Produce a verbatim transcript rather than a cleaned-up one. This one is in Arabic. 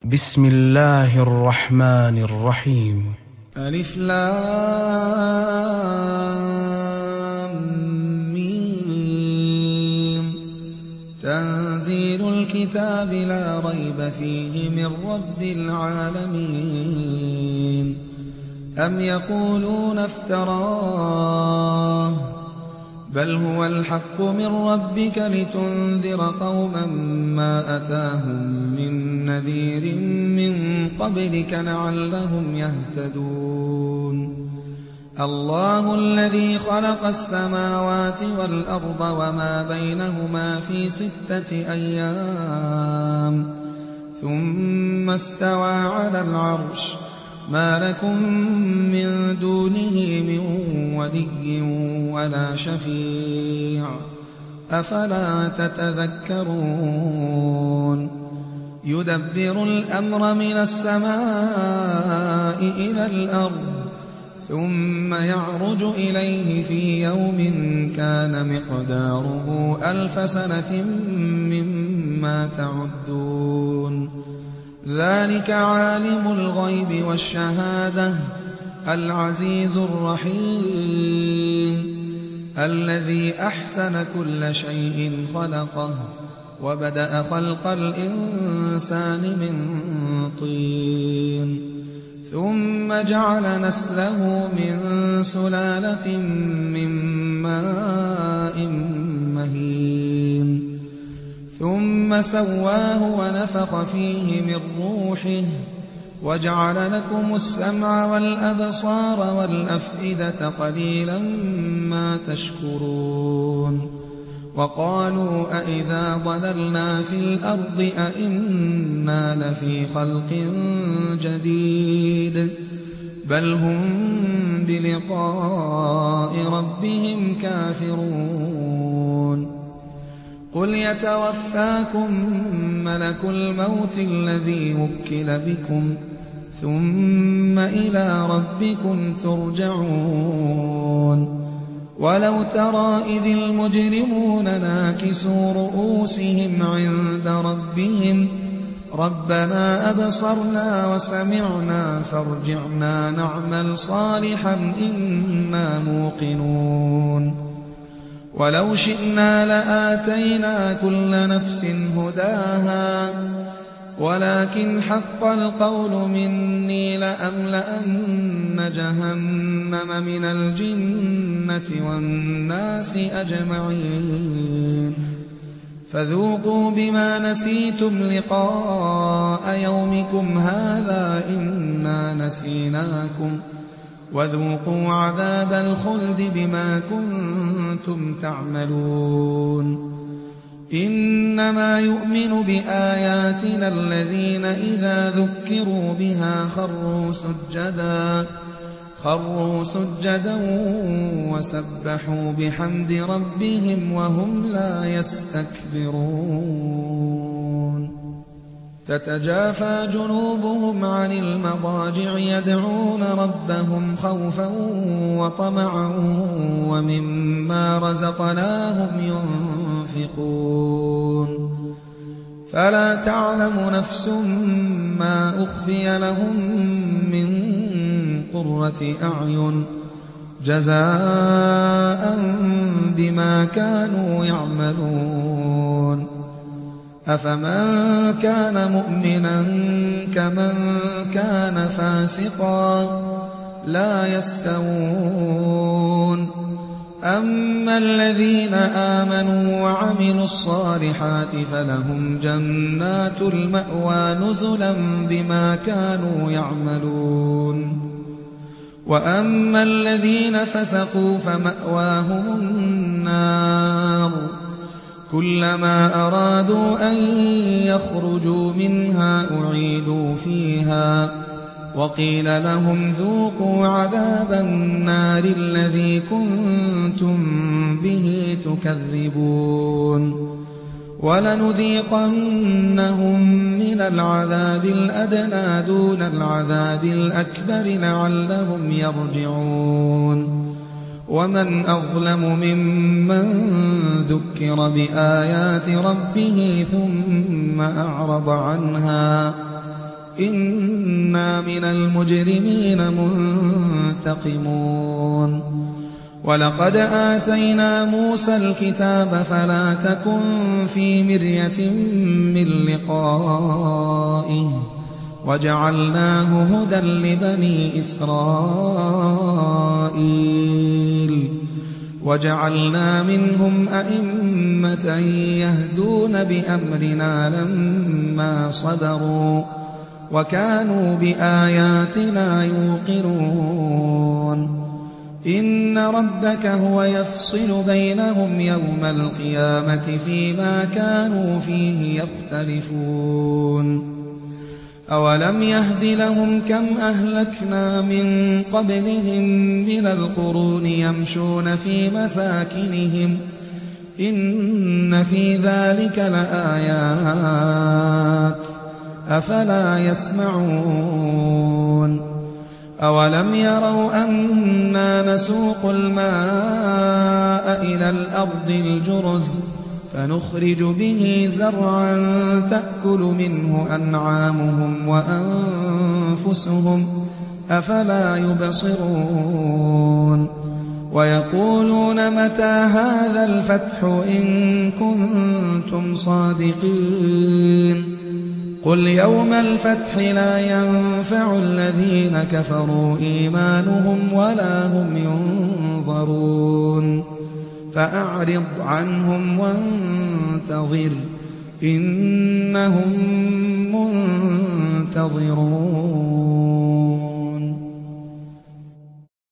بسم الله الرحمن الرحيم. ألف لام ميم. تنزيل الكتاب لا ريب فيه من رب العالمين. أم يقولون افتراه بل هو الحق من ربك لتنذر قوما ما أتاهم من نذير من قبلك لعلهم يهتدون. الله الذي خلق السماوات والأرض وما بينهما في ستة أيام ثم استوى على العرش ما لكم من دونه من ولي ولا شفيع أفلا تتذكرون. يدبر الأمر من السماء إلى الأرض ثم يعرج إليه في يوم كان مقداره ألف سنة مما تعدون. ذلك عالم الغيب والشهادة العزيز الرحيم الذي أحسن كل شيء خلقه وبدأ خلق الإنسان من طين ثم جعل نسله من سلالة من ماء مهين ثم سواه ونفخ فيه من روحه وجعل لكم السمع والأبصار والأفئدة قليلا ما تشكرون. وقالوا أئذا ضللنا في الأرض أئنا لفي خلق جديد بل هم بلقاء ربهم كافرون. قل يتوفاكم ملك الموت الذي وكل بكم ثم إلى ربكم ترجعون. ولو ترى إذ المجرمون ناكسوا رؤوسهم عند ربهم ربنا أبصرنا وسمعنا فارجعنا نعمل صالحا إنا موقنون. ولو شئنا لآتينا كل نفس هداها ولكن حق القول مني لأملأن جهنم من الجنة والناس أجمعين. فذوقوا بما نسيتم لقاء يومكم هذا إنا نسيناكم وذوقوا عذاب الخلد بما كنتم تعملون. إنما يؤمن بآياتنا الذين إذا ذكروا بها خروا سجدا خروا سجدا وسبحوا بحمد ربهم وهم لا يستكبرون. تتجافى جنوبهم عن المضاجع يدعون ربهم خوفا وطمعا ومما رزقناهم ينفقون. فلا تعلم نفس ما أخفي لهم من قرة أعين جزاء بما كانوا يعملون. أفمن كان مؤمنا كمن كان فاسقا لا يستوون. أما الذين آمنوا وعملوا الصالحات فلهم جنات المأوى نزلا بما كانوا يعملون. وأما الذين فسقوا فمأواهم النار كلما أرادوا أن يخرجوا منها أعيدوا فيها وقيل لهم ذوقوا عذاب النار الذي كنتم به تكذبون. ولنذيقنهم من العذاب الأدنى دون العذاب الأكبر لعلهم يرجعون. ومن أظلم ممن ذكر بآيات ربه ثم أعرض عنها إنا من المجرمين منتقمون ولقد آتينا موسى الكتاب فلا تكن في مرية من لقائه وجعلناه هدى لبني إسرائيل وجعلنا منهم أئمة يهدون بأمرنا لما صبروا وكانوا بآياتنا يوقنون إن ربك هو يفصل بينهم يوم القيامة فيما كانوا فيه يختلفون أولم يهد لهم كم أهلكنا من قبلهم من القرون يمشون في مساكنهم إن في ذلك لآيات أفلا يسمعون أولم يروا أنا نسوق الماء إلى الأرض الجرز فنخرج به زرعا تأكل منه أنعامهم وأنفسهم أفلا يبصرون ويقولون متى هذا الفتح إن كنتم صادقين قل يوم الفتح لا ينفع الذين كفروا إيمانهم ولا هم ينظرون فأعرض عنهم وانتظر إنهم منتظرون